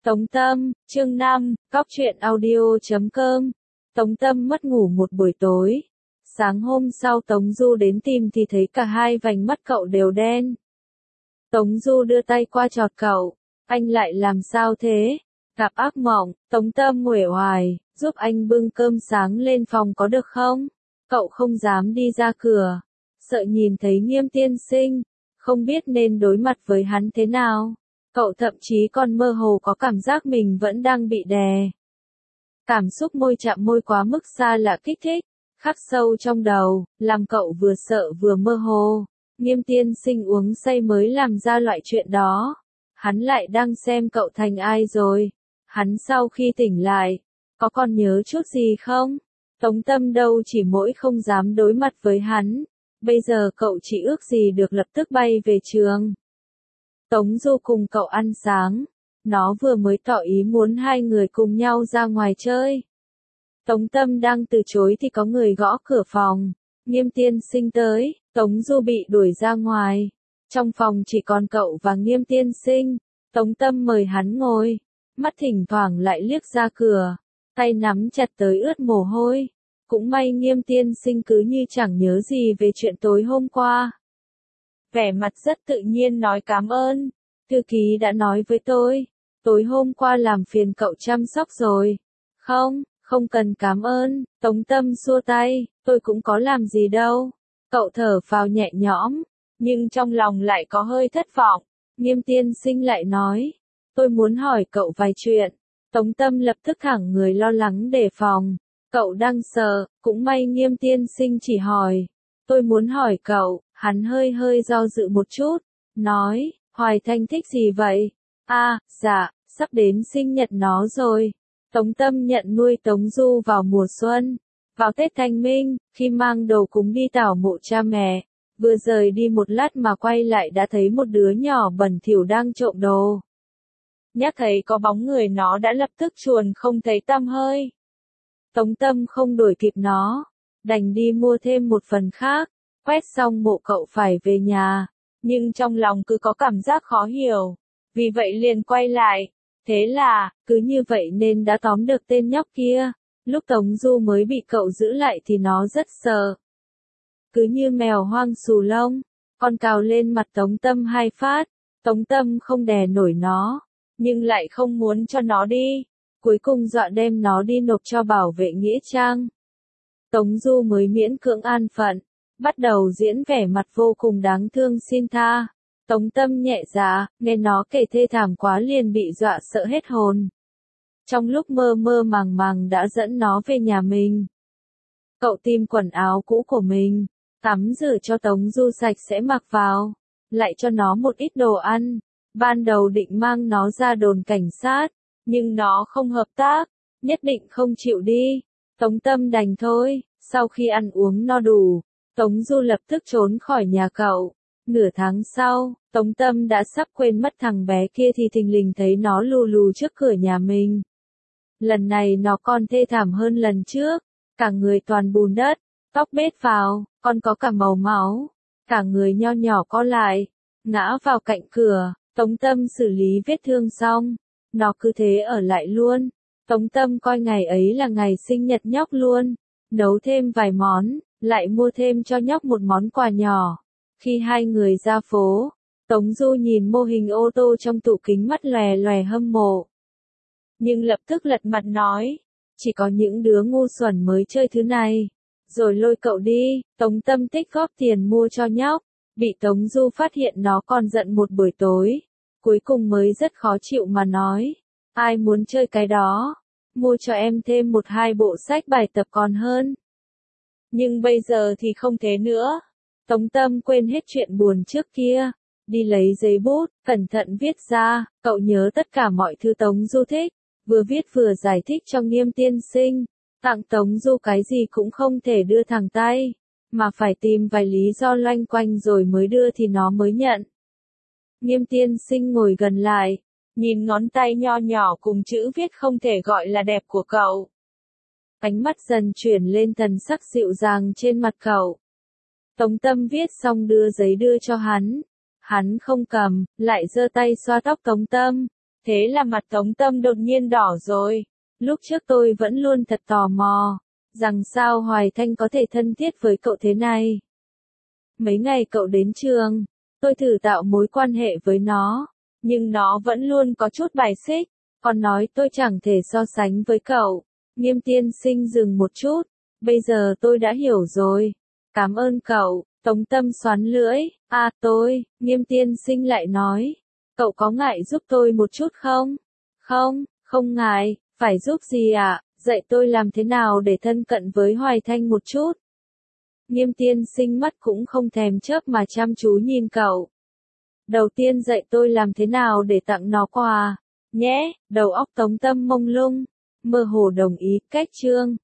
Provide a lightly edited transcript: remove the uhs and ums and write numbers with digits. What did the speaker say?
Tống Tâm, chương 5, Cóc truyện audio.com. Tống Tâm mất ngủ một buổi tối. Sáng hôm sau Tống Du đến tìm thì thấy cả hai vành mắt cậu đều đen. Tống Du đưa tay qua chọt cậu. Anh lại làm sao thế? Gặp ác mộng. Tống Tâm uể oải, giúp anh bưng cơm sáng lên phòng có được không? Cậu không dám đi ra cửa. Sợ nhìn thấy Nghiêm tiên sinh. Không biết nên đối mặt với hắn thế nào. Cậu thậm chí còn mơ hồ có cảm giác mình vẫn đang bị đè. Cảm xúc môi chạm môi quá mức xa lạ kích thích, khắc sâu trong đầu, làm cậu vừa sợ vừa mơ hồ. Nghiêm tiên sinh uống say mới làm ra loại chuyện đó. Hắn lại đang xem cậu thành ai rồi. Hắn sau khi tỉnh lại, có còn nhớ chút gì không? Tống Tâm đâu chỉ mỗi không dám đối mặt với hắn. Bây giờ cậu chỉ ước gì được lập tức bay về trường. Tống Du cùng cậu ăn sáng. Nó vừa mới tỏ ý muốn hai người cùng nhau ra ngoài chơi. Tống Tâm đang từ chối thì có người gõ cửa phòng. Nghiêm tiên sinh tới. Tống Du bị đuổi ra ngoài. Trong phòng chỉ còn cậu và Nghiêm tiên sinh. Tống Tâm mời hắn ngồi. Mắt thỉnh thoảng lại liếc ra cửa. Tay nắm chặt tới ướt mồ hôi. Cũng may Nghiêm tiên sinh cứ như chẳng nhớ gì về chuyện tối hôm qua. Vẻ mặt rất tự nhiên nói cảm ơn. Thư ký đã nói với tôi. Tối hôm qua làm phiền cậu chăm sóc rồi. Không cần cảm ơn. Tống Tâm xua tay. Tôi cũng có làm gì đâu. Cậu thở phào nhẹ nhõm. Nhưng trong lòng lại có hơi thất vọng. Nghiêm tiên sinh lại nói. Tôi muốn hỏi cậu vài chuyện. Tống Tâm lập tức thẳng người lo lắng đề phòng. Cậu đang sợ. Cũng may Nghiêm tiên sinh chỉ hỏi. Tôi muốn hỏi cậu. Hắn hơi do dự một chút. Nói. Hoài Thanh thích gì vậy? Dạ, sắp đến sinh nhật nó rồi. Tống Tâm nhận nuôi Tống Du vào mùa xuân. Vào Tết Thanh Minh, khi mang đồ cúng đi tảo mộ cha mẹ. Vừa rời đi một lát mà quay lại đã thấy một đứa nhỏ bẩn thỉu đang trộm đồ. Nhắc thấy có bóng người nó đã lập tức chuồn không thấy tăm hơi. Tống Tâm không đuổi kịp nó. Đành đi mua thêm một phần khác. Quét xong mộ cậu phải về nhà. Nhưng trong lòng cứ có cảm giác khó hiểu. Vì vậy liền quay lại. Thế là, cứ như vậy nên đã tóm được tên nhóc kia. Lúc Tống Du mới bị cậu giữ lại thì nó rất sợ. Cứ như mèo hoang xù lông. Con cào lên mặt Tống Tâm 2 phát. Tống Tâm không đè nổi nó. Nhưng lại không muốn cho nó đi. Cuối cùng dọa đem nó đi nộp cho bảo vệ nghĩa trang. Tống Du mới miễn cưỡng an phận. Bắt đầu diễn vẻ mặt vô cùng đáng thương xin tha. Tống Tâm nhẹ dạ, nghe nó kể thê thảm quá liền bị dọa sợ hết hồn. Trong lúc mơ mơ màng màng đã dẫn nó về nhà mình. Cậu tìm quần áo cũ của mình, tắm rửa cho Tống Du sạch sẽ mặc vào, lại cho nó một ít đồ ăn. Ban đầu định mang nó ra đồn cảnh sát, nhưng nó không hợp tác, nhất định không chịu đi. Tống Tâm đành thôi, sau khi ăn uống no đủ, Tống Du lập tức trốn khỏi nhà cậu. Nửa tháng sau, Tống Tâm đã sắp quên mất thằng bé kia thì thình lình thấy nó lù lù trước cửa nhà mình. Lần này nó còn thê thảm hơn lần trước, cả người toàn bùn đất, tóc bết vào, còn có cả màu máu, cả người nho nhỏ co lại, ngã vào cạnh cửa. Tống Tâm xử lý vết thương xong, nó cứ thế ở lại luôn. Tống Tâm coi ngày ấy là ngày sinh nhật nhóc luôn, nấu thêm vài món, lại mua thêm cho nhóc một món quà nhỏ. Khi hai người ra phố, Tống Du nhìn mô hình ô tô trong tủ kính mắt lòe lòe hâm mộ. Nhưng lập tức lật mặt nói, chỉ có những đứa ngu xuẩn mới chơi thứ này. Rồi lôi cậu đi. Tống Tâm tích góp tiền mua cho nhóc. Bị Tống Du phát hiện nó còn giận một buổi tối. Cuối cùng mới rất khó chịu mà nói. Ai muốn chơi cái đó? Mua cho em thêm 1-2 bộ sách bài tập còn hơn. Nhưng bây giờ thì không thế nữa. Tống Tâm quên hết chuyện buồn trước kia. Đi lấy giấy bút, cẩn thận viết ra. Cậu nhớ tất cả mọi thứ Tống Du thích. Vừa viết vừa giải thích cho Nghiêm tiên sinh. Tặng Tống Du cái gì cũng không thể đưa thẳng tay. Mà phải tìm vài lý do loanh quanh rồi mới đưa thì nó mới nhận. Nghiêm tiên sinh ngồi gần lại. Nhìn ngón tay nho nhỏ cùng chữ viết không thể gọi là đẹp của cậu. Ánh mắt dần chuyển lên thần sắc dịu dàng trên mặt cậu. Tống Tâm viết xong đưa giấy đưa cho hắn. Hắn không cầm, lại giơ tay xoa tóc Tống Tâm. Thế là mặt Tống Tâm đột nhiên đỏ rồi. Lúc trước tôi vẫn luôn thật tò mò, rằng sao Hoài Thanh có thể thân thiết với cậu thế này. Mấy ngày cậu đến trường, tôi thử tạo mối quan hệ với nó, nhưng nó vẫn luôn có chút bài xích, còn nói tôi chẳng thể so sánh với cậu. Nghiêm tiên sinh dừng một chút, bây giờ tôi đã hiểu rồi. Cảm ơn cậu, Tống Tâm xoắn lưỡi, Nghiêm tiên sinh lại nói. Cậu có ngại giúp tôi một chút không? Không, không ngại, phải giúp gì ạ? Dạy tôi làm thế nào để thân cận với Hoài Thanh một chút. Nghiêm tiên sinh mắt cũng không thèm chớp mà chăm chú nhìn cậu. Đầu tiên dạy tôi làm thế nào để tặng nó quà, nhé, đầu óc Tống Tâm mông lung, mơ hồ đồng ý, cách chương.